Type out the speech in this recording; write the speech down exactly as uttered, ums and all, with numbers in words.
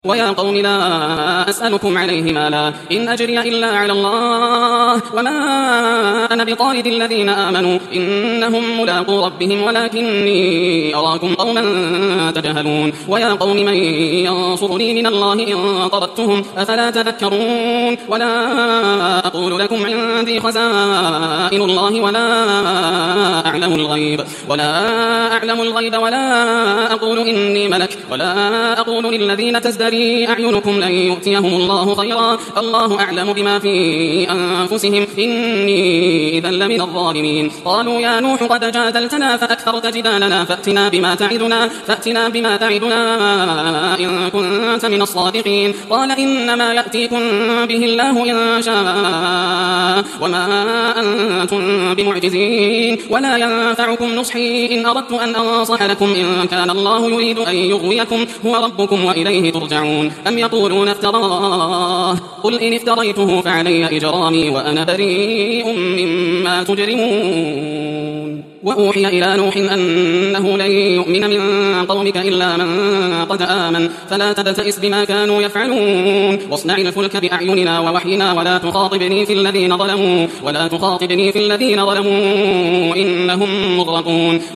ويا قوم لا أسألكم عليه مالا إن أجري إلا على الله وما أنا بطارد الذين آمنوا إنهم ملاقو ربهم ولكني أراكم قوما تجهلون ويا قوم من ينصرني من الله إن طردتهم أفلا تذكرون ولا أقول لكم عندي خزائن الله ولا أعلم الغيب ولا أعلم الغيب ولا أقول إني ملك ولا أقول للذين تزدري أعينكم لن يؤتيهم الله خيرا الله أعلم بما في أنفسهم إني إذا لمن الظالمين قالوا يا نوح قد جادلتنا فأكثرت جدالنا فأتنا بما تعدنا فأتنا بما تعدنا إن كنت من الصادقين قال إنما يأتيكم به الله إن شاء وما أنتم بمعجزين ولا ينفعكم نصحي إن أردت أن أنصح لكم إن كان الله يريد أن يغويكم هو ربكم وإليه ترجعون أم يقولون افتراه قل إن افتريته فعلي إجرامي وأنا بريء مما تجرمون وأوحي إلى نوح أنه لن يؤمن من قومك إلا من قد آمن فلا تبتئس بما كانوا يفعلون واصنع الفلك بأعيننا ووحينا ولا تخاطبني في الذين ظلموا ولا تخاطبني في الذين ظلموا إنهم مغرقون